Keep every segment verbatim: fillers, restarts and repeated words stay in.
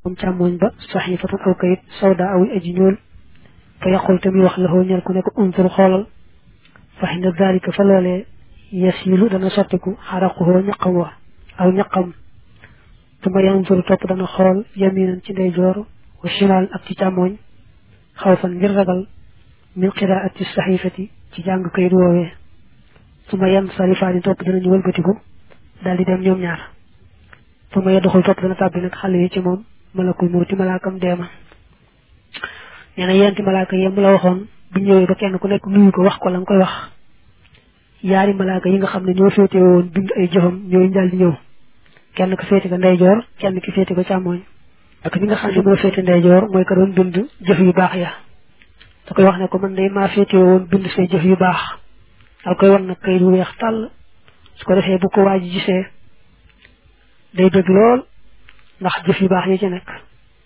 càmmoñ ba saxifatan aw kayit sawda aw aji ñuul fa yaqul tamit wax la ñal ku ne ko unzur xoolal fa inda dalika fa loolee yasilu dana sottiku xaraquhu ñaqam wa aw ñaqam tuma yanzur topp dana xool yaminan ci ndeyjoor wa shimal ak ci càmmoñ xawfan ngir ragal min qiraati saxifati ci jàng kayit woowee tuma yan sarifaani topp danañu wëlbatiku daal di dem ñoom ñaar tuma yadduxul topp dana tàbbi nag xale yi ci moom malakul mawti malaakam deema nee na yenti malaaka yi mu la waxoon bu ñëwee ba kenn ku nekk nuyu ko wax ko la nga koy wax yaari malaaka yi nga xam ne ñoo féete woon bind ay jëfam ñooy daal di ñëw kenn ko féete ko ndeyjoor kenn ki féete ko càmmooñ ak ñi nga xam ne moo féete ndeyjoor mooy ko doon bind jëf yu baax ya da koy wax ne ko man day maa féete woon bind say jëf yu baax dal koy wan nag kay lu weex tàll su ko defee bu ko waa ji gisee day bëgg lool ndax jëf yu baax yi ci nekk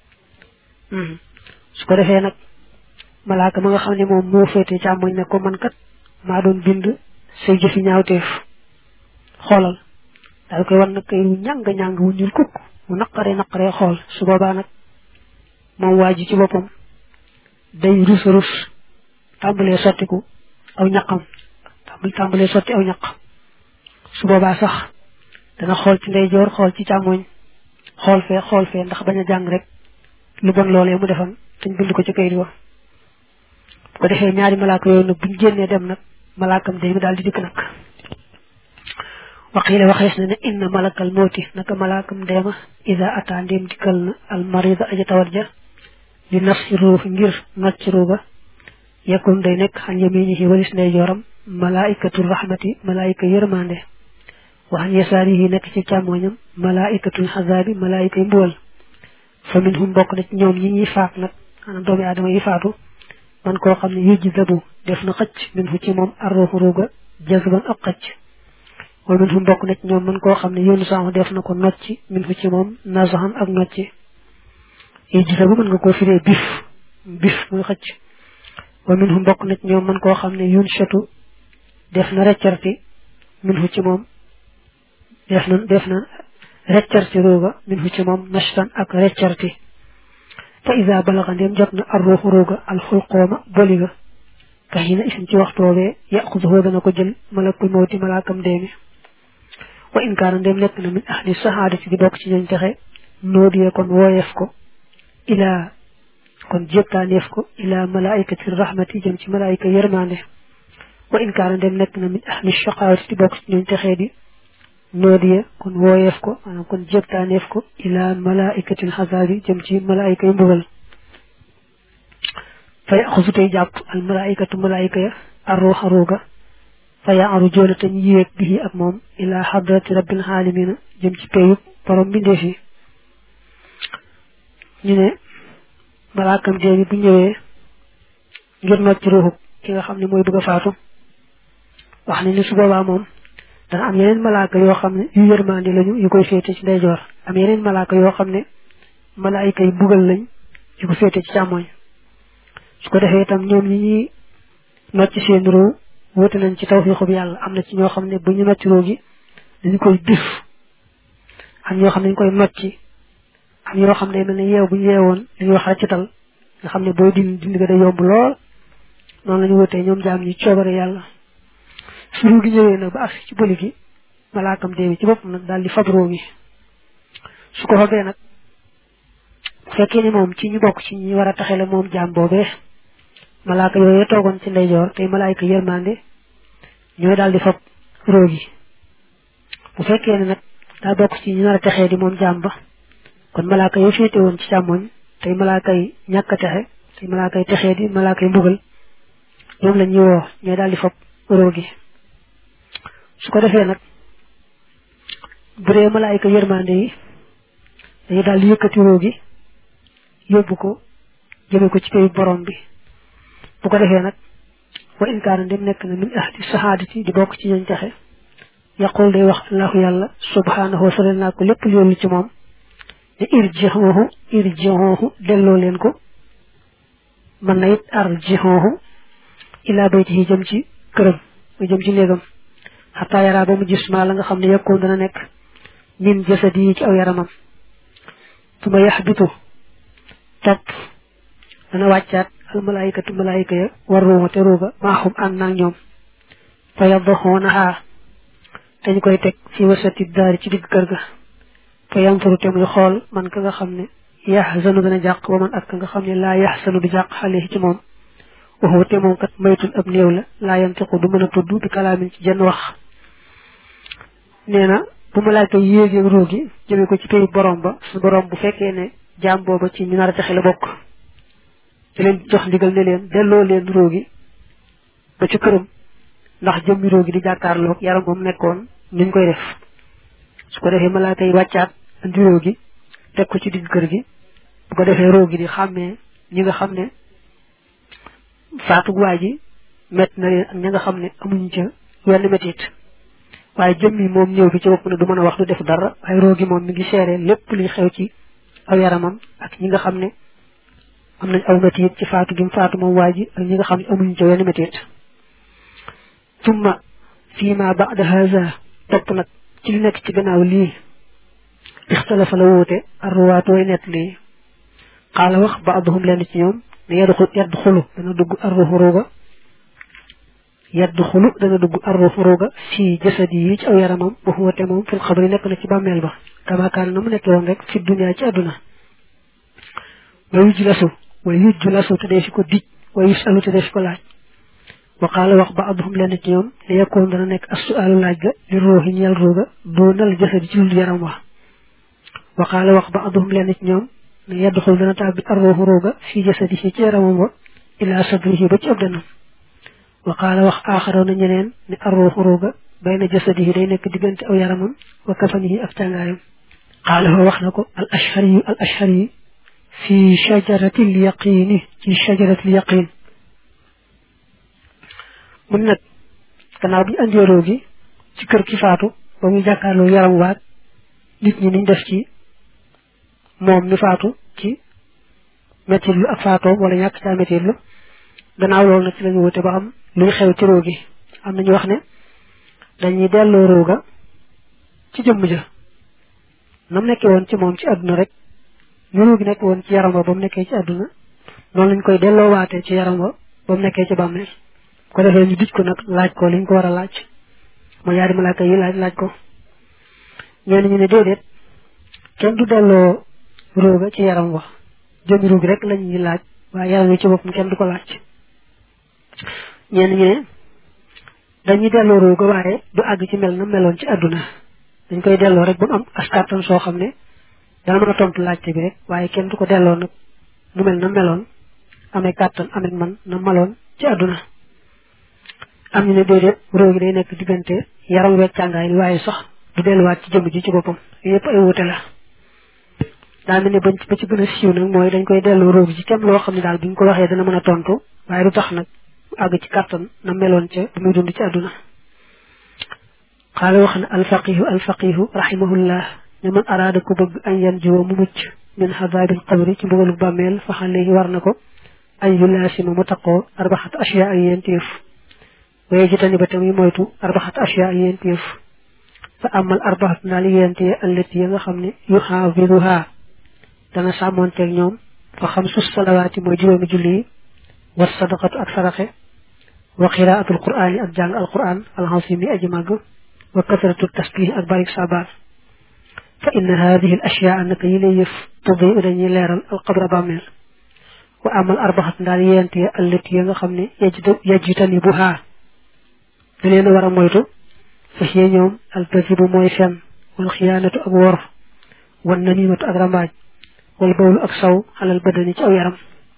su ko defee nag malaaka ma nga xam ne moom moo féete càmmoñ ne ko man kat maa doon bind say jëf yi ñaawteef xoolal daal koy wan nag kay lu ñàng ñàng wu ñuul kukk mu naqaree naqaree xool su boobaa nag moom waa ji ci boppam day rus rus tàmbalee sottiku aw ñaqam tàmbal tàmbalee sotti aw ñaq su boobaa sax dana xool ci ndeyjoor xool ci càmmoñ xool fee xool fee ndax bañ a jàng rek lu bon loolee mu defan dañ bind ko ci kayit wa bu ko defee ñaari malaaka yooyu nag buñ génnee dem nag malaakam day mi daal di dikk nag waxiile waxees na ne inna malakal mawti naka malaakam deema ida ata ndéem dikkal na al marida aja tawat ja li nafsi ruux ngir nocc ruuga yakun day nekk xan yaminihi walis ndeyjooram malaikatul rahmati malaika yërmande waxan yasaarihi nekk ci càmmooñam malaikatul xazaabi malaika yi mbugal fa minhum bokk na ci ñoom ñi ñuy faat nag maanaam doomi aadama yi faatu man koo xam ne yujj zabu def na xëcc min fu ci moom arruuxu ruuga jazban ak xëcc wa minhum bokk na ci ñoom man koo xam ne yoonu saamu def na ko nocci min fu ci moom nazahan ak nocci yujj zabu mën nga koo firee bif bif muy xëcc wa minhum bokk na ci ñoom man koo xam ne yun chatu def na reccarti min fu ci moom def na def na reccarti ruuga min fu ci moom nashtan ak reccarti fa isa balaga ndéem jot na arruuxu ruuga alxulqooma boliga kaxina isin ci waxtoobee yaquduhu dana ko jël malakul mawti malaakam deemi wa in kaana ndéem nekk na min ahli sahaadati di bokk ci ñooñ texe noodiyee kon wooyeef ko ilaa kon jépptaaneef ko ilaa malaikati rahmati jëm ci malaika yërmande wa in kaana ndéem nekk na min ahli shaqaawati di bokk ci ñooñ texee di noodiye kon wooyeef ko maanaam kon jépptaaneef ko ilaa malaikatil xasaabi jëm ci malaika yu mbugal fa yaxusu tey jàpp al malaikatu malaika ya arruuxa ruuga fa yaaru joona te ñu yéeg bihi ak moom ilaa xadrati rabbil aalamiina jëm ci peyub borom mbindeef yi ñu ne malaakam dee bi bu ñëwee ngir nocc ruuxu ki nga xam ne mooy bëgg a faatu wax ne ni su boobaa moom dana am yeneen malaaka yoo xam ne yu yërmande lañu yu koy féete ci ndeyjoor am yeneen malaaka yoo xam ne malaayika yi bugal lañ yu ko féete ci càmmoñ su ko defee itam ñoom ñi ñuy nocc seen ruu wute nañ ci tawfiixu bi yàlla am na ci ñoo xam ne bu ñu nocc ruu gi dañu koy bif am ñoo xam ne dañu koy nocci am yoo xam ne mel ne yeew bu ñu yeewoon dañuy wax raccital nga xam ne booy dindi dindi ga day yomb lool noonu la ñu wutee ñoom jaam ñi coobare yàlla su ruu gi ñëwee nag ba agsi ci bëli gi malaakam dee ci boppam nag daal di fab ruu gi su ko fabee nag bu fekkee ni moom ci ñu bokk ci ñi war a taxele moom jaam boobee malaaka yooyu toogoon ci ndeyjoor tey malaayka yërmande ñooy daal di fab ruu gi bu fekkee ne nag daa bokk ci ñi war a taxee di moom jaam ba kon malaaka yoo féete woon ci càmmoñ tey malaaka yi ñàkk a texe tey malaaka yi texee di malaaka yi mbugal ñoom la ñuy woo ñooy daal di fab ruu gi su ko defee nag bu dee malaayka yërmande yi dañuy daal di yëkkati ruu gi yóbbu ko jëme ko ci payu borom bi bu ko defee nag wa in kaana dem nekk na min ahli sahaadati di bokk ci ñooñ texe yaqul day wax allahu yàlla subhanahu wa salal naa ko lépp loolu ci moom ne irjihuhu irjihuhu delloo leen ko man na it arjihuhu ilaa baytihi jëm ci këram mu jëm ci néegam xataa yaraa ba mu gis maa la nga xam ne yekkoon dana nekk min jasadi yi ci aw yaramam su ma yaxbitu topp dana wàccaat al malaayikatu malaayika ya war ruuma te ruuga maaxum ànd naag ñoom fa yadduxoonaha dañ koy teg fi wasati daari ci digg kër ga fa yanturu te muy xool man ka nga xam ne yaxsanu dana jàq wa man ak ka nga xam ne laa yaxsanu du jàq xale ci moom waxu te moom kat maytul ab néew la laa yantiqu du mën a tudd bi kalaamin ci jenn wax nee na bu malaayika yéegee ruugi jëme ko ci pays borom ba su borom bu fekkee ne jaam booba ci ñu nar a texe la bokk di leen jox ndigal ne leen delloo leen ruugi ba ci këram ndax jëmmi ruugi di jàkkaarloog yaram moom nekkoon niñ koy def su ko defee malaaka yi wàccaat andi ruugi teg ko ci digg kër gi bu ko defee ruugi di xàmmee ñi nga xam ne faatu waa ji mett na leen ak ñi nga xam ne amuñ ca wenn metit waaye jëmmi moom ñëw bi ci bopp ne du mën a wax du def dara waaye ruugi moom mi ngi seere lépp liy xew ci aw yaramam ak ñi nga xam ne am nañ aw metit ci faatu gi mu faatu moom waa ji ak ñi nga xam ne amuñ ca wenn metit tumma fii ma ba'da haza topp nag ci li nekk ci gannaaw lii ixtalafa la wuute arruwaatooy nett lii xaala wax ba'duhum leen ci ñoom ne yaddu yaddu xulu dana dugg arruhu ruuga yaddu xulu dana dugg arruhu ruuga fii jasadi yi ci aw yaramam bu xuwate moom fil xabri nekk na ci bàmmeel ba kamakaan na mu nekk woon rek fi dunya ci àdduna wa yujj lasu wa yujj lasu te dee fi ko dij wa yusalu te dee fi ko laaj wa qaala wax ba'duhum leen ci ñoom ne yakkoon dana nekk as-su'aalu laaj ga li ruuxi ñeel ruuga doonal jasadi ci lu yaram wa wa qaala wax ba'duhum leen ci ñoom ne yadxul dana tàbbi ar-ruuxu ruuga fii jasadihi ci yaramam wa ila sadrihi ba ci ab danam wa qaala wax aaxaroon na ñeneen ne ar-ruuxu ruuga bayna jasadihi day nekk diggante aw yaramam wa kafanihi ak tàngaayam qaala wax na ko al ashhari al ashhari fi shajaratil yaqiini ci shajaratil yaqiin mun nag gannaaw bi andee ruugi ci kër ki faatu ba muy jàkkaarloo yaram waat nit ñi niñ def ci moom mi faatu ci métit lu ak faatoom wala ñàkk caa métit lu gannaaw loolu nag ci lañu wute ba xam luy xew ci ruugi am nañu wax ne dañuy delloo ruuga ci jëmm ja nam nekkee woon ci moom ci àdduna rek ñu ruugi nekk woon ci yaram ba ba mu nekkee ci àdduna noonu lañ koy delloo waatee ci yaram ba ba mu nekkee ci bàmmeel ko defee ñu dij ko nag laaj ko liñ ko war a laaj mooy yaari malaaka yi laaj laaj ko ñenn ñu ne déedéet kenn du delloo ruuga ci yaram wa jëmmi ruugi rek lañuy laaj waaye yaram wi ci boppam kenn du ko laaj ñenn ñu ne dañuy delloo ruuga waaye du àgg ci mel na meloon ci àdduna dañ koy delloo rek ba mu am askattan soo xam ne dana mën a tontu laajte bi rek waaye kenn du ko delloo nag mu mel na meloon amee kàttan amee man na maloon ci àdduna am ñu ne déedéet ruugi day nekk diggante yaram weeg càngaay li waaye sax du delluwaat ci jëmm ji ci boppam yëpp ay wute la daa mel ne bañ ba ci gën a siiw nag mooy dañ koy delloo ruugi ci kem loo xam ne daal buñ ko waxee dana mën a tontu waaye du tax nag àgg ci kàttan na meloon ca bu muy dund ci àdduna xaala wax na alfaqihu alfaqihu rahimahullah ne man araada ko bëgg an yan jiwo mu mucc min xadaabil qabri ci mbugalu bàmmeel fa xale yi war na ko an yulaasima mu taqoo arbaxat ashyaa ay yentéef waye jitani ba tamuy moytu arbaxat ashyaa ay yentéef fa amal arbaxat ndaal yentee allati ya nga xam ne yu xaafiduha dana sàmmoonteeg ñoom fa xam sus salawaati mooy juróomi julli yi wa sadaqatu ak saraxe wa qiraatul qur'aani ak jàng alquran alxasimi aji màgg wa kasratu tasbih ak barik sabar fa inna hadihi al ashyaa naka yi lay yëf tuddi dañuy leeral alqabra bàmmeel wa amal arbaxat ndaal yentee allati ya nga xam ne yajtanibuha da leen war a moytu fa hiya ñoom alkasibu mooy fen wal xiyaanatu ak wor wan namimatu ak rambaaj wal bawlu ak saw xalal badani ci aw yaram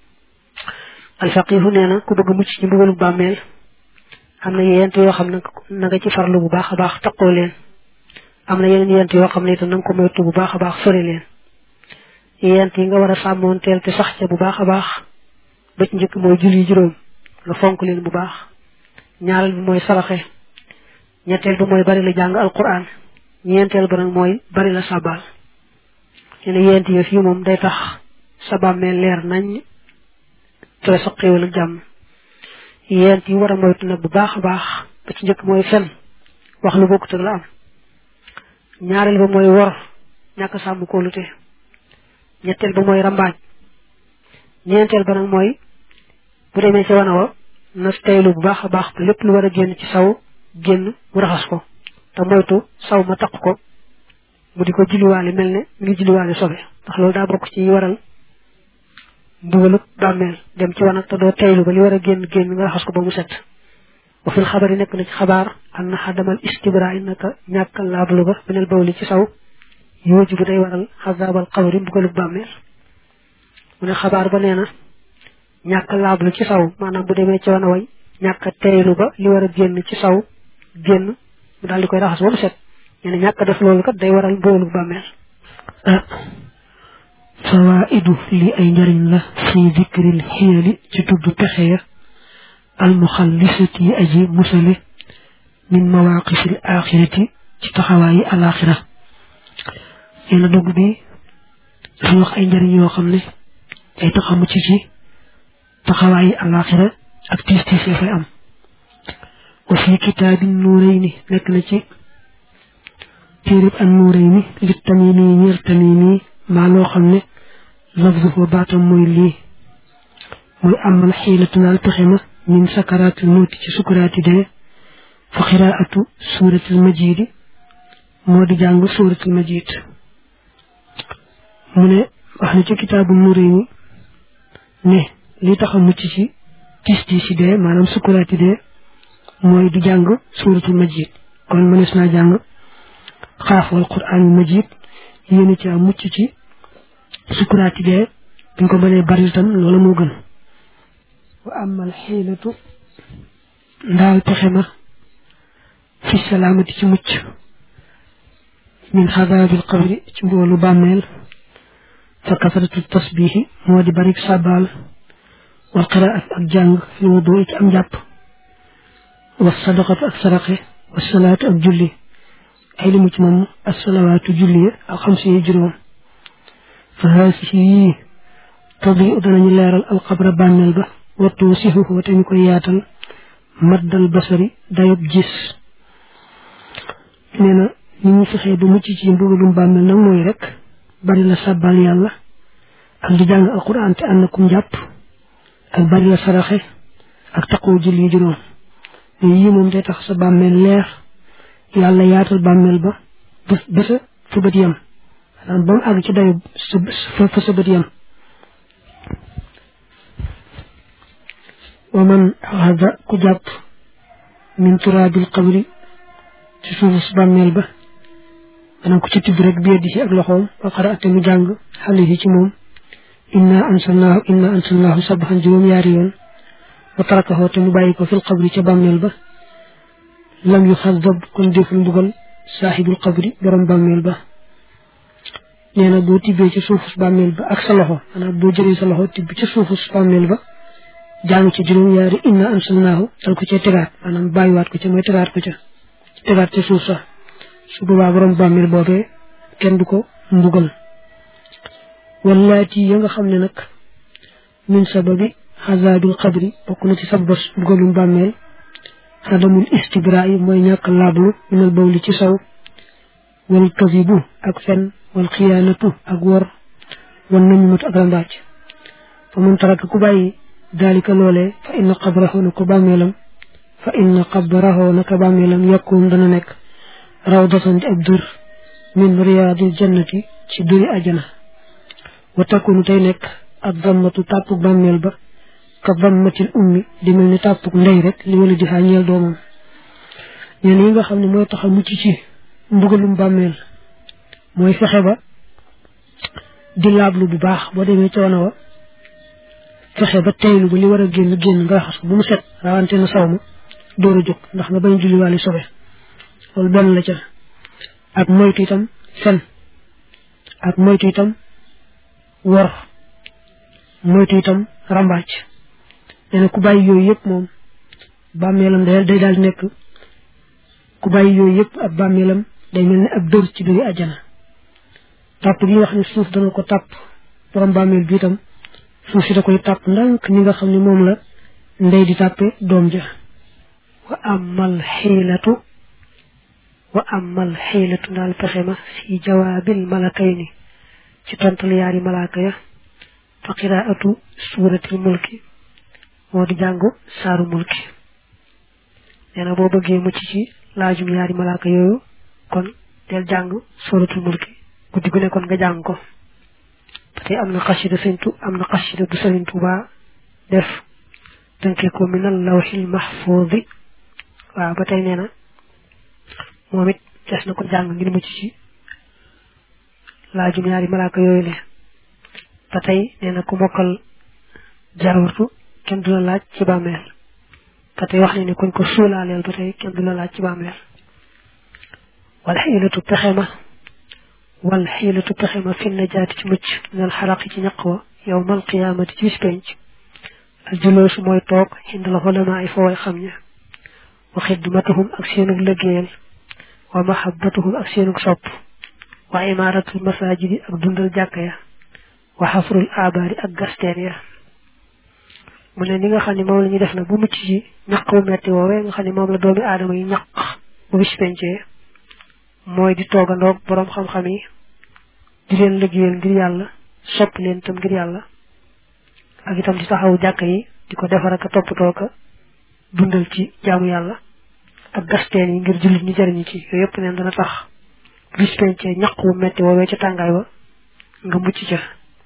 alfaqihu nee na ku bëgg mucc ci mbugalu bàmmeel am na yent yoo xam ne na nga ci farlu bu baax a baax taqoo leen am na yeneen yent yoo xam ne itam na nga ko moytu bu baax a baax sori leen yent yi nga war a sàmmoonteel te sax ca bu baax a baax ba ci njëkk mooy julli juróom nga fonk leen bu baax ñaareel bi mooy saraxe ñetteel bi mooy bari la jàng alquran ñeenteel ba nag mooy bari la sabal ñu ne yent yi fii moom day tax sa bàmmeel leer nañ te sa xéewal ak jàmm yent yi war a moytu nag bu baax a baax ba ci njëkk mooy fen wax lu bokkut ak la am ñaareel ba mooy wor ñàkk sàmm kóolute ñetteel ba mooy rambaaj ñeenteel ba nag mooy bu demee ci wana wa na teylu bu baax a baax ba lépp lu war a génn ci saw génn mu raxas ko te moytu saw ma taq ko mu di ko julliwaale mel ne mi ngi julliwaale sobe ndax loolu daa bokk ci waral mbugalu bàmmeel dem ci wanag te doo teylu ba li war a génn génn nga raxas ko ba mu set wa fil xabari nekk na ci xabaar an na xadamal istibra naka ñàkkal laablu ba benel bawli ci saw yooju bu day waral xazaabal xabari mbugalu bàmmeel mu ne xabaar ba nee na ñàkk laablu ci saw maanaam bu demee ci wana way ñàkk teylu ba li war a génn ci saw génn mu daal di koy raxas ba mu set ñu ne ñàkk def loolu kat day waral mbugalu bàmmeel ah fawaidu li ay njariñ la fi dikril xiyali ci tudd pexe ya almuxallisati yi aji musale min mawaqifil axirati ci taxawaayi alaxira yéena dogg bi dafa wax ay njariñ yoo xam ne day taxamu ci ci taxawaayi alaxira ak tiis tiis ya fay am wa fi kitaabin nuurayni nekk na ci téerib an nuurayni li tamimi ñeer tamimi maa loo xam ne lafzuhu baatam mooy lii muy amal xiilatu naal pexe ma min sakaraatil mawti ci sukuraati dee fa xiraatu suuratil majidi moo di jàng suuratil majid mu ne wax na ci kitaabu nuurayni ne li tax a mucc ci tis tis ci dee maanaam sukuraati dee mooy di jàng suuratul majid kon mënees naa jàng xaaf wal quraan majid yéen ci am mucc ci sukuraati dee buñ ko mënee bari itam loolu moo gën wa amal xiilatu ndaal pexe ma fi salaamati ci mucc min xadaabil qabri ci mboolu bàmmeel fa kasratu tasbiixi moo di barik sàbbaal wal qiraat ak jàng fi wudu ci am jàpp wa sadaqatu ak saraxe wa salaatu ak julli ay limu ci moom asalawaatu julli ak xam si juróom fa haasihi yii tadi danañu leeral alxabra bàmmeel ba wattu sihuhu te ñu koy yaatal maddal basari dayob gis nee na ni ñu fexee ba mucc ci mbugalum bàmmeel nag mooy rek bari la sàbbal yàlla ak di jàng alquran te ànd kum jàpp ak bari la saraxe ak taqoo julli juróom mais yii moom day tax sa bàmmeel leer yàlla yaatal bàmmeel ba ba sa fa bët yam maanaam ba mu àgg ci dayob fa fa sa bët yam wa man axada ku jàpp min turaabil qabri ci suufus bàmmeel ba maanaam ku ci tibb rek bi yeddi ci ak loxoom wa qaraate mu jàng xale yi ci moom inna ansalnaahu inna ansalnaahu sabaxan juróom yaari yoon wa tarakahu te mu bàyyi ko fil qabri ca bàmmeel ba lam yu xadab kon deful mbugal saaxibul qabri borom bàmmeel ba nee na boo tibbee ci suufus bàmmeel ba ak sa loxo maanaam boo jëlee sa loxo tibb ci suufus bàmmeel ba jàng ci juróom yaari inna ansalnaahu dal ko ca tegaat maanaam bàyyiwaat ko ca mooy tegaat ko ca tegaat ca suuf sax su boobaa borom bàmmeel boobee kenn du ko mbugal wallaati ya nga xam ne nag min sababi xazaabil qabri bokk na ci sababas mbugalum bàmmeel xadamul istibraa yi mooy ñàkk laablu minal bawli ci saw wal kazibu ak fen wal xiyaanatu ak wor wan nañu matu ak rambaaj fa man taraka ku bàyyi daalika loolee fa inna qabrahu na ko bàmmeelam fa inna qabrahu na ko bàmmeelam yakun dana nekk rawdatan di ab dur min riyaadil jannati ci duri ajana wa takunu tey nekk ak dammatu tàppuk bàmmeel ba ka dammatil ummi di mel ni tàppuk ndey rek li wala di xaa ñeel doomam ñeen yi nga xam ne mooy tax a mucc ci mbugalum bàmmeel mooy fexe ba di laablu bu baax boo demee ca wana wa fexe ba teylu ba li war a génn génn nga raxas ko bu mu set rawante na saw ma door a jóg ndax nga bañ julli waale sobe loolu benn la ca ak moytu itam fen ak moytu itam wor moytu itam rambaaj nee na ku bàyyi yooyu yëpp moom bàmmeelam day day daal nekk ku bàyyi yooyu yëpp ab bàmmeelam day mel ni ab dër ci dëri àjjana tàpp gi wax ne suuf dana ko tàpp borom bàmmeel bi itam suuf si da koy tàpp ndànk ni nga xam ne moom la ndey di tàppe doom ja wa amal xiilatu wa amal xiilatu daal pexe ma fi jawaabil malakayni ci tontal yaari malaaka ya fa qiraatu suratul mulki moo di jàng saaru mulki nee na boo bëggee mucc ci laajum yaari malaaka yooyu kon del jàng suratul mulki guddi gu ne kon nga jàng ko te am na xasida sëñtu am na xasida bu Sëriñ Tuubaa def tënke ko minal lawhil mahfuudi waaw ba tey nee na moom it des na ko jàng ngir mucc ci laajum yaari malaaka yooyu le ba tey nee na ku mokkal jawartu kenn du la laaj ci bàmmeel ba tey wax ne ni kuñ ko suulaaleel ba tey kenn du la laaj ci bàmmeel wal xiilatu pexema wal xiilatu pexema fi najaati ci mucc minal xaraqi ci ñaq wa yawmal qiyaamati ci bis penc al juloosu mooy toog xindal xulamaa ay fa way xam ña wa xidmatuhum ak seenug liggéeyal wa mahabbatuhum ak seenug sopp wa imaaratul masaajidi ak dundal jàkka ya wa xafrul abaari ak gasteen ya mu ne li nga xam ne moom la ñuy def nag bu mucc ci ñaq bu metti woowee nga xam ne moom la doomi aadama yi ñaq bu bis pencee mooy di toogandoog boroom xam-xam yi di leen liggéeyal ngir yàlla sopp leen tam ngir yàlla ak itam di taxaw jàkka yi di ko defar ak toppatoo ka dundal ci jaamu yàlla ak gasteen yi ngir jullit ñi jariñu ci yooyu yëpp neen dana tax bis pencee ñaq bu metti woowee ca tàngaay ba nga mucc ca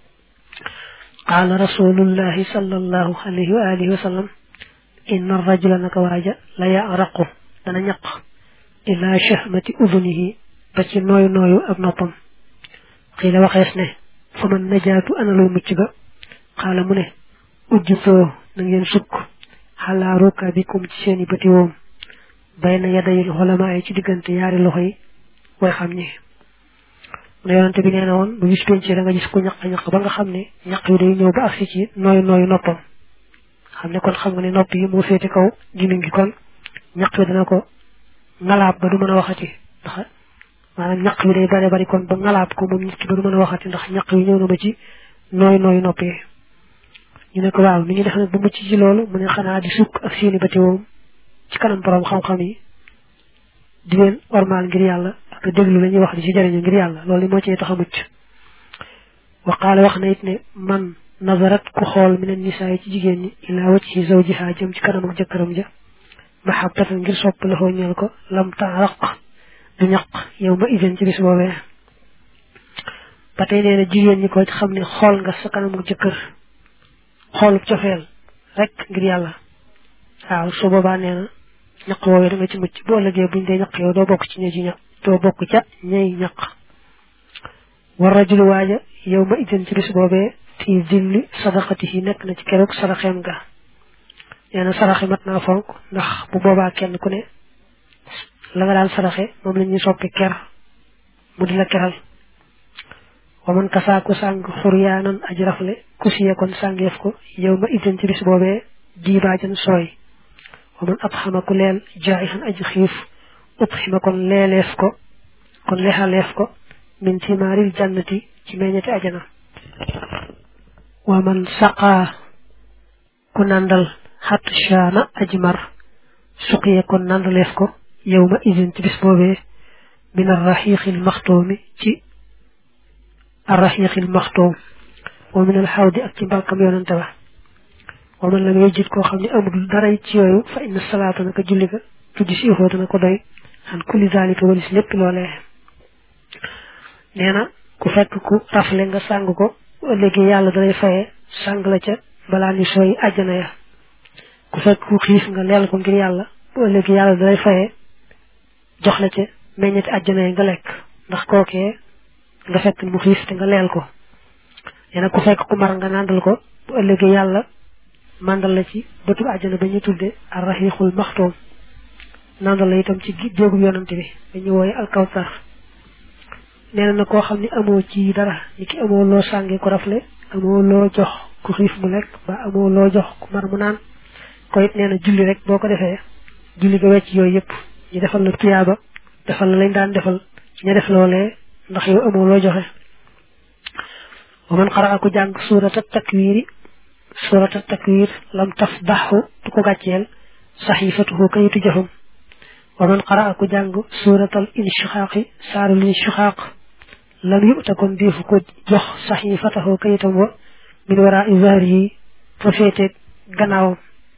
qaala rasulullahi sallallahu alayhi wa alihi wa sallam inna rajula naka waaja la yaraqu dana ñaq ila shahmati udunihi ba ci nooyu nooyu ab noppam xiila waxees ne fa man najaatu ana luy mucc ga xaala mu ne ujjutoo na ngeen sukk xalaa rukabikum ci seeni bëti woom bayna yadayil xolamaa yi ci diggante yaari loxo yi way xam ñi mu ne yonante bi nee na woon bu bis pencee da nga gis ku ñaq ñaq ba nga xam ne ñaq yi day ñëw ba agsi ci nooyu nooyu noppam xam ne kon xam nga ne nopp yi moo féete kaw gimiñ gi kon ñaq yi dana ko ngalaab ba du mën a waxati ndax maanaam ñaq yi day bare bari kon ba ngalaab ko moom nit ki ba du mën a waxati ndax ñaq yi ñëw na ba ci nooyu nooyu nopp yi ñu ne ko waaw ni ñu def nag bu mucc ci loolu mu ne xanaa di sukk ak seeni bati woom ci kanam borom xam-xam yi di leen ormaal ngir yàlla ak déglu la ñuy wax di ci jariñu ngir yàlla loolu moo ci tax a mucc wa qaala wax na it ne man nazarat ku xool min an-nisaa yi ci jigéen ñi ilaa wajhi zawjiha jëm ci kanam ak jëkkëram ja mahabbatan ngir sopp la xoo ñeel ko lam taaraq du ñaq yow ma idin ci bis boobee ba tey nee na jigéen ñi ko xam ne xool nga sa kanam ak jëkkër xoolub cofeel rek ngir yàlla waaw su boobaa nee na ñaq woowee da nga ci mucc boo ëllëgee buñ dee ñaq yow doo bokk ci ñe ji ñaq doo bokk ca ñey ñaq war rajulu waaja yow ma idin ci bis boobee fii zilli sadaqatihi nekk na ci keroog saraxeem ga nee na saraxe mat naa fonk ndax bu boobaa kenn ku ne la nga daan saraxe moom la ñuy soppi ker mu di la keral wa man kasaaku sàng xuryaanan aji rafle ku siye kon sàngeef ko yow ma idin ci bis boobee diibaajan sooy wa man atxama ku leel jaaixan aji xiif utxima kon leeleef ko kon leexaleef ko min simaaril jannati ci meññeti ajana wa man saqaa ku nandal xat shaana aji mar suqiye kon nandaleef ko yow ma idin ci bis boobee min arraxiixil maxtoomi ci arraxiixil maxtoom wa min alxawdi ak ci mbalkam yonante ba wa man lam yajid koo xam ne amul dara ci yooyu fa inna salaata naka julli ga tuddi si ifoo dana ko doy xan kulli zalika walis lépp loolee nee na ku fekk ku rafle nga sàng ko léegi yàlla dalay faye sàng la ca balaa ni sooy àjjana ya ku fekk ku xiif nga leel ko ngir yàlla léegi yàlla dalay faye jox la ca meññeti àjjana ya nga lekk ndax kookee nga fekk mu xiif te nga leel ko nee na ku fekk ku mar nga nàndal ko bu ëllëgee yàlla mandal la ci bëtu àjjana ba ñu tudde arraxiixul maxtoom nàndal la itam ci déegub yonante bi dañu wooye alkawsar nee na koo xam ne amoo ci dara ni ki amoo loo sàngee ko rafle amoo loo jox ku xiif mu lekk ba amoo loo jox ku mar mu naan ko it nee na julli rek boo ko defee julli ga wecc yooyu yëpp ñu defal la tuyaaba defal la lañ daan defal ña def loolee ndax yow amoo loo joxe wa man xara ku jàng suurata takwiiri suurata takwir lam tafdaxu du ko gàcceel saxifatuhu kayitu jëfam wa man xara ku jàng suuratal inshixaaqi saarul inshixaaq lam yu'ta kon deefu ko jox saxifatahu kayitam wa min wara'i zahrihi fa féete gannaawam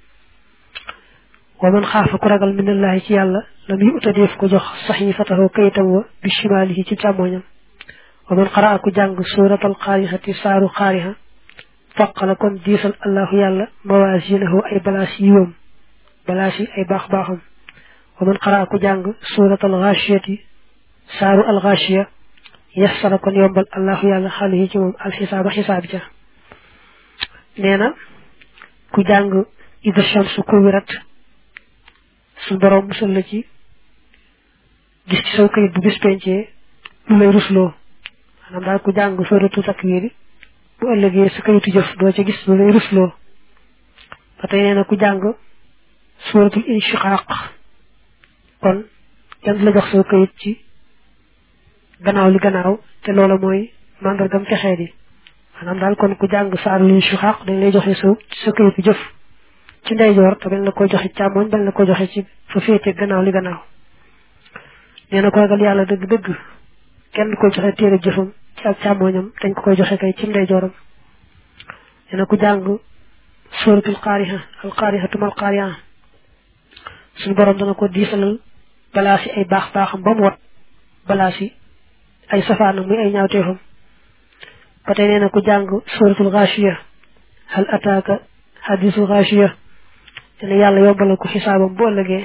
wa man xaafa ku ragal min allahi ci yàlla lam yu uta def ko jox saxifatahu kayitam wa bi shimalihi ci càmmoñam wa man xaraa ku jàng suratal xaarixati saaru xaarixa faqala kon diisal allahu yàlla mawasinahu ay balaas yiwam balaas yi ay baax baaxam wa man xaraa ku jàng suratal xaashiyati saaru alxaashiya yassara kon yombal allahu yàlla xaalihi ci moom alxisaaba xisaab ja nee na ku jàng ida shamsu kuwirat su borom musal la ci gis ci saw kayit bu bis pencee lu lay rusloo maanaam daal ku jàng suratu takwir bu ëllëgee sa kayitu jëf doo ca gis lu lay rusloo ba tey nee na ku jàng suratul inshiqaq kon kenn la jox saw kayit ci gannaaw li gannaaw te loola mooy mandargam texee di maanaam daal kon ku jàng saarul inshiqaq dañ lay joxe sa sa kayitu jëf ci ndeyjoor te bañ la ko joxe càmmoñ bañ la ko joxe ci fa féete gannaaw li gannaaw nee na ko ragal yàlla dëgg-dëgg kenn koy joxe téere jëfam ci ak càmmoñam dañ ko koy joxe kay ci ndeyjooram nee na ku jàng suratul qaariha al qaarihatu mal qaariha suñu borom dana ko diisalal balaas yi ay baax baaxam ba mu wat balaas yi ay safaanam muy ay ñaawteefam ba tey nee na ku jàng suratul xaashiya hal ataaka hadisul xaashiya dina yàlla yombalal ko xisaabam bu ëllëgee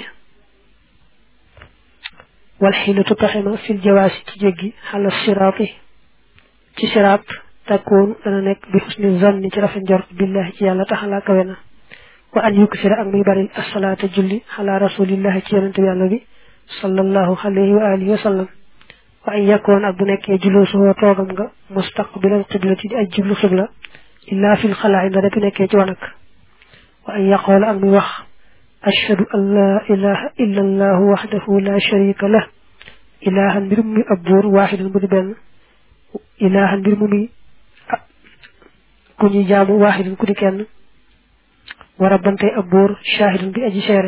wal xiilatu taxima fil jawaasi ci jéggi xala siraati ci siraat takkoon dana nekk bi xusni zanni ci rafet njort billahi ci yàlla taxalaa kawe na wa an yuksira ak muy baril asalaata julli xala rasulillahi ci yonente bi yàlla bi sallallahu alayhi wa alihi wa sallam wa an yakkoon ak bu nekkee julloo suhoo toogam nga mustaqbilal qiblati di aj jublu xibla illaa fil xalaa inda rek nekkee ci wanak wa an yaqoola ak muy wax ashhadu an laa ilaha illa allahu waxdahu la sharika lah ilahan mbir mu muy ab buur waaxidan bu di benn ilahan mbir mu muy ku ñuy jaamu waaxidan ku di kenn wa rabbante ab buur shaahidan bi aji seere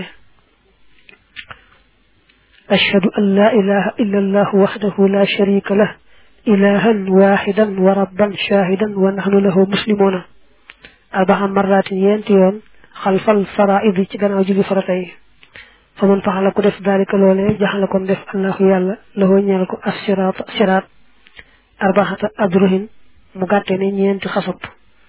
ashhadu an laa ilaha illa allahu waxdahu la sharika lah ilahan waaxidan wa rabban shaahidan wa nahnu lahu muslimuna arbaa marratin yenti yoon xalfal faraidi ci gannaaw julli farata yi fa man faxala ku def daalika loolee jaxala kon def allahu yàlla lahoo ñeel ko assiraat siraat arbaxata adruhin mu gàtte ne ñeenti xasab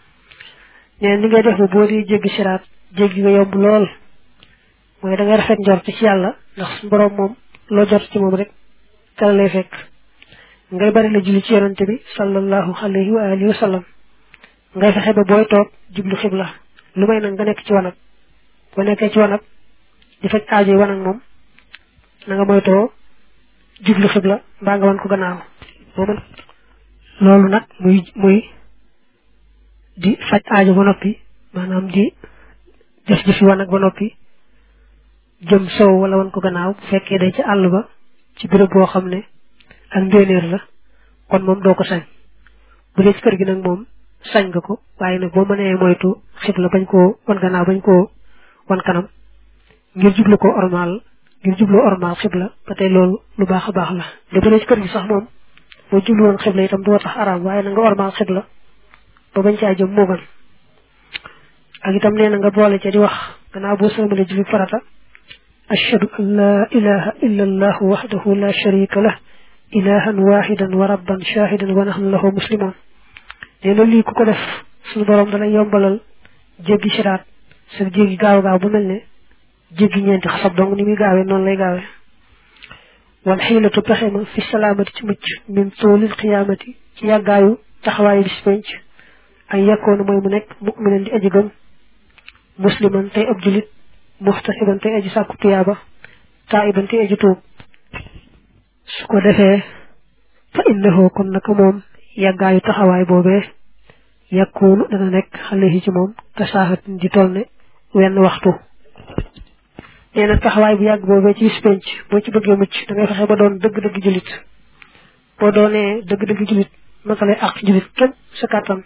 neen li ngay def ba boo di jéggi siraat jéggi nga yomb lool mooy da ngay rafet njort ci yàlla ndax su borom moom loo jot ci moom rek kala lay fekk ngay bari la julli ci yonante bi sallallahu alayhi wa alihi wa sallam ngay fexe ba booy toog jublu xibla lu may nag nga nekk ci wanag boo nekkee ci wanag di faj aajo yi wanag moom na nga moytoo jublu xibla mbaa nga wan ko gannaaw moom loolu nag muy muy di faj aajo ba noppi maanaam di def jëfi wanag ba noppi jëm sow wala wan ko gannaaw bu fekkee day ci àll ba ci béréb boo xam ne ak mbéenéer la kon moom doo ko sañ bu dee ci kër gi nag moom sañ nga ko waaye nag boo mënee moytu xibla bañ koo wan gannaaw bañ koo wan kanam ngir jublu ko ormal ngir jublu ormal xibla ba tey loolu lu baax a baax la de bu dee ci kër gi sax moom boo jublu woon xibla itam du tax araam waaye na nga ormal xibla ba bañ caa jëm moo gën ak itam nee na nga boole ca di wax gannaaw boo sëlmale julli farata ashhadu an la ilaha illa allah wahdahu la sharika lah ilahan wahidan wa rabban shahidan wa nahnu lahu muslimun nee na lii ku ko def suñu borom dana yombalal jéggi siraat sa jéggi gaaw gaaw bu mel ne jéggi ñeenti xasab dong ni muy gaawee noonu lay gaawee wal xiilatu pexe ma fi salaamati ci mucc min toolil xiyaamati ci yàggaayu taxawaayu bis penc ay yakkoonu mooy mu nekk mu'minan di aji gëm musliman tey ab julit muhtasiban tey aji sàkku tuyaaba taa'iban tey aji tuub su ko defee fa innahu kon naka moom yàggaayu taxawaay boobee yakkoonu dana nekk alayhi ci moom tasaahatin di toll ne wenn waxtu nee na taxawaay bu yàgg boobee ci bis penc boo ci bëggee mucc da ngay fexe ba doon dëgg-dëgg julit boo doonee dëgg-dëgg julit matale ak julit kenn sa kàttan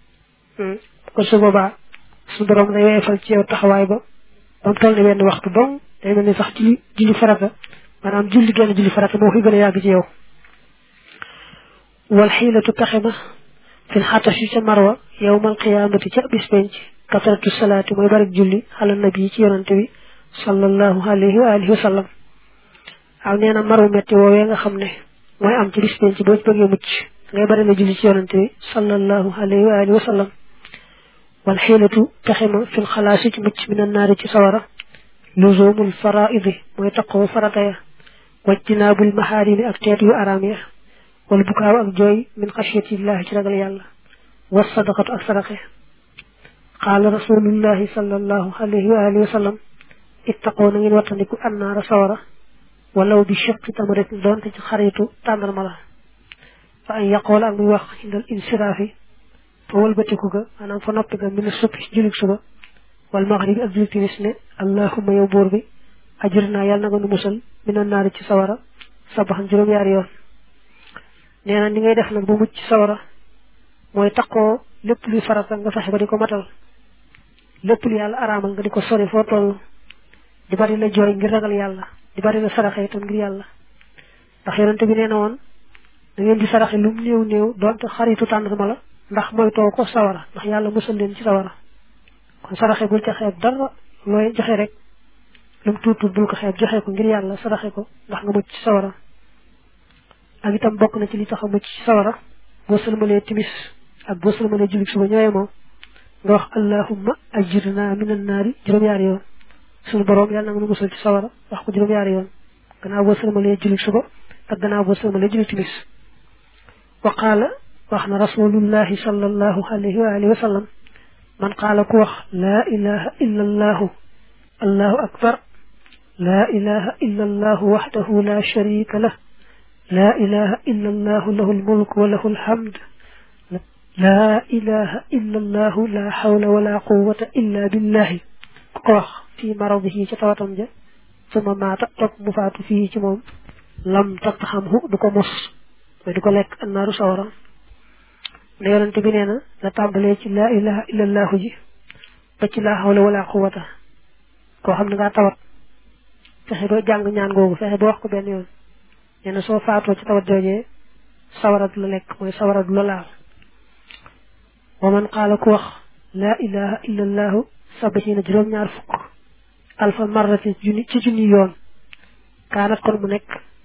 kon su boobaa su borom day weefal ci yow taxawaay ba ba mu toll ne wenn waxtu dong day mel ni sax julli julli farata maanaam julli genn julli farata moo fi gën a yàgg ci yow wal xiilatu pexe ma fil xatashi ca marwa yawmal qiyaamati ca bis penc kasratu salaati mooy bari julli ala nabi ci yonante bi sallallahu alayhi wa alihi wa sallam aw nee na maru metti woowee nga xam ne mooy am ci bis penc boo ci bëggee mucc ngay bari la julli ci yonante bi sallallahu alayhi wa alihi wa sallam wal xiilatu pexe ma fil xalaasi ci mucc min annaari ci sawara luzumul faraidi mooy taqoo farata ya wajtinaabul maharimi ak teet yu araam ya wal bukaaw ak jooy min xashyatillahi ci ragal yàlla was sadaqatu ak saraxe qaala rasulullahi sallallahu alayhi wa alihi wa sallam ittaqoo na ngeen wattandiku annaara sawara walaw bi shiqqi tamratin doonte ci xaritu tàndarma la fa an yaqoola ak muy wax indal insiraafi fa walbatiku ga maanaam fa noppi ga mina subhi julik suba wal maghribi ak julik timis ne allahumma yow buur bi ajirna yàlla na nga nu musal mina naari ci sawara sabaxan juróom-yaari yoon nee na ni ngay def nag ba mucc ci sawara mooy taqoo lépp luy farata nga fexe ba di ko matal lépp lu yàlla araamal nga di ko sori foo toll di bari la jooy ngir ragal yàlla di bari la saraxe itam ngir yàlla ndax yonente bi nee na woon da ngeen di saraxe lu mu néew néew donte xaritu tàndarma la ndax mooy too ko sawara ndax yàlla musal leen ci sawara kon saraxe bul ca xeeb dara looy joxe rek lu mu tuut tuut bul ko xeeb joxe ko ngir yàlla saraxe ko ndax nga mucc ci sawara ak itam bokk na ci li tax a mucc ci sawara boo sëlmalee timis ak boo sëlmalee julik suba ñooye moom nga wax allahumma ajirna minan naari juróom-yaari yoon suñu borom yàlla na nga nu musal ci sawara wax ko juróom-yaari yoon gannaaw boo sëlmalee julik suba ak gannaaw boo sëlmalee julik timis wa qaala wax na rasulullahi sallallahu alayhi wa alihi wa sallam man qaala ku wax laa ilaha illa allahu allahu akbar laa ilaha illa allahu waxdahu la sharika lah laa ilaha illa allahu lahu almulk wa lahu alhamd laa ilaha illa allahu la hawla wala quwwata illa billahi ku ko wax fii maradihi ca tawatam ja suma maata topp mu faatu fii ci moom lam tattaxamhu du ko mos mooy du ko lekk annaaru sawara ne yonente bi nee na la tàmbalee ci laa ilaha illa allahu ji ba ci laa hawla wala quwwata koo xam ne ngaa tawat fexe ba jàng ñaan googu fexe ba wax ko benn yoon nee na soo faatoo ci tawat joojee sawara du la lekk mooy sawara du la laal wa man qaala ku wax laa ilaha illa allahu sabaxiina juróom-ñaar fukk alfa marratin junni ci junni yoon kaanat kon mu nekk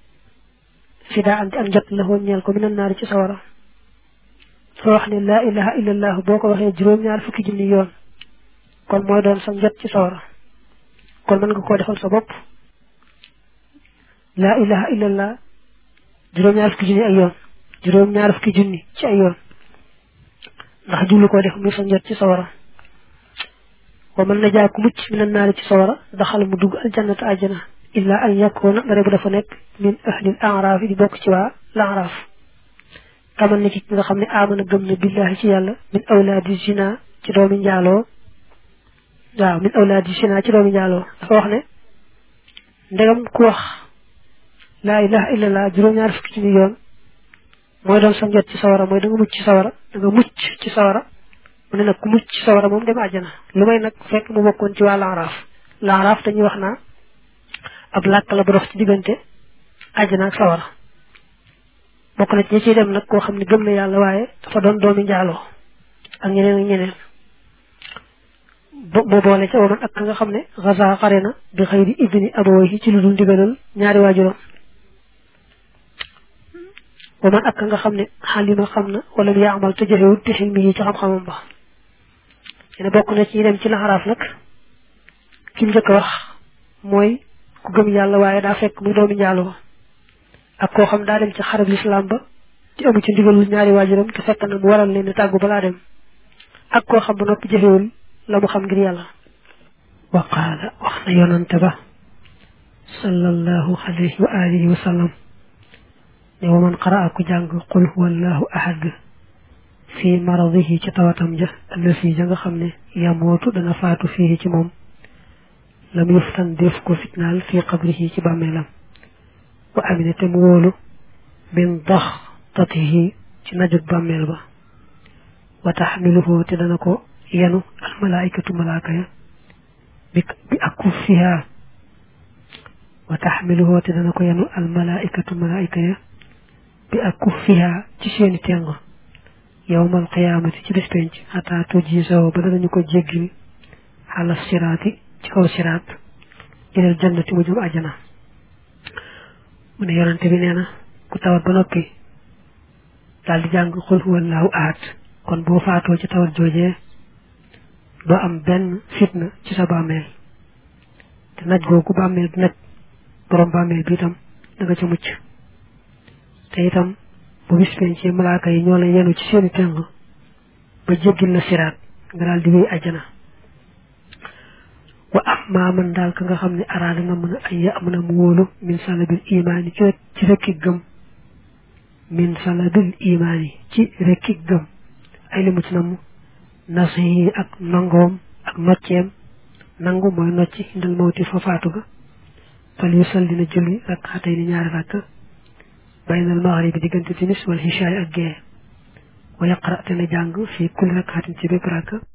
fidaa am ci ak njot la woon ñeel ko minan naari ci sawara soo wax ne laa ilaha illa allahu boo ko waxee juróom-ñaar fukki junni yoon kon mooy doon sa njot ci sawara kon mën nga koo defal sa bopp laa ilaha illa allah juróom-ñaar fukki junni ay yoon juróom-ñaar fukki junni ci ay yoon ndax julli koo def muy sa njot ci sawara wa man najaa ku mucc minan naari ci sawara daxal mu dugg aljannata àjjana illa an yakuna dara bu dafa nekk min ahlil araaf di bokk ci waa l'araaf kaman ni ki nga xam ne amana gëm na billahi ci yàlla min awlaadi zina ci doomi njaaloo waaw min awlaadi zina ci doomi njaaloo dafa wax ne ndegam ku wax laa ilaha illallah juróom-ñaar fukki ci ni yoon mooy doon sa njot ci sawara mooy da nga mucc ci sawara da nga mucc ci sawara mu ne nag ku mucc ci sawara moom dem àjjana lu may nag fekk mu bokkoon ci waa l'araaf l'araaf dañuy wax naa ab làkk la bu dox ci diggante àjjana ak sawara bokk na ci ñi ciy dem nag koo xam ne gëm na yàlla waaye dafa doon doomi njaaloo ak ñeneen ak ñeneen boo boole ca waman ak ka nga xam ne xasa xare na bi xëyri ibni abawayhi ci lu dul ndigalal ñaari waajuram waman ak ka nga xam ne xalima xam na wala mu yaamal te joxewut te xilmi yi ci xam-xamam ba yene bokk na ci ñi dem ci laxaraaf nag ki njëkk a wax mooy ku gëm yàlla waaye daa fekk muy doomi njaaloo ak koo xam daa dem ci xarab lislaam ba ci amu ci ndigalul ñaari waajuram te fekk na mu waral leen tàggu balaa dem ak koo xam ba noppi jëfewul la mu xam ngir yàlla wa qaala wax na yonante ba sallallahu alayhi wa alihi wa sallam ne wa man qaraa ku jàng qul huwa allahu ahad fi maradihi ci tawatam ja allasi ja nga xam ne yamootu dana faatu fii ci moom lam yuftan def ko fitnaal fi qabrihi ci bàmmeelam wa amina te mu wóolu bin dox tatihi ci najug bàmmeel ba wa taxmiluhu te dana ko yenu almalaikatu malaaka ya bi bi akuffiha wa taxmiluhu te dana ko yenu almalaikatu malaika ya bi akuffiha ci seeni teng yawmal qiyaamati ci bis penc xataa tuji saw ba danañu ko jéggil xala siraati ci kaw siraat ilal jannati mu jëm àjjana mu ne yonante bi nee na ku tawat ba noppi daal di jàng xul huwallahu ahad kon boo faatoo ci tawat joojee doo am benn fitna ci sa bàmmeel te naj googu bàmmeel bi naj borom bàmmeel bi itam da nga ca mucc te itam bu bis pencee malaaka yi ñoo la yenu ci seeni teng ba jéggil la siraat nga daal di wéy àjjana wa amma man daal ka nga xam ne araada na mën a ay ya mën a mu wóolu min salabil imaani ci ci rekki gëm min salabil imaani ci rekki gëm ay limu ci namu nasihi ak nangoom ak nocceem nangu mooy nocci indal mawti fa faatu ga fal yusalli na julli rakkaatay ni ñaari rakka baynal maghribi diggante timis wal hishaay ak gee wa yaqra te na jàng fii kulli rakkaatin ci bépp rakka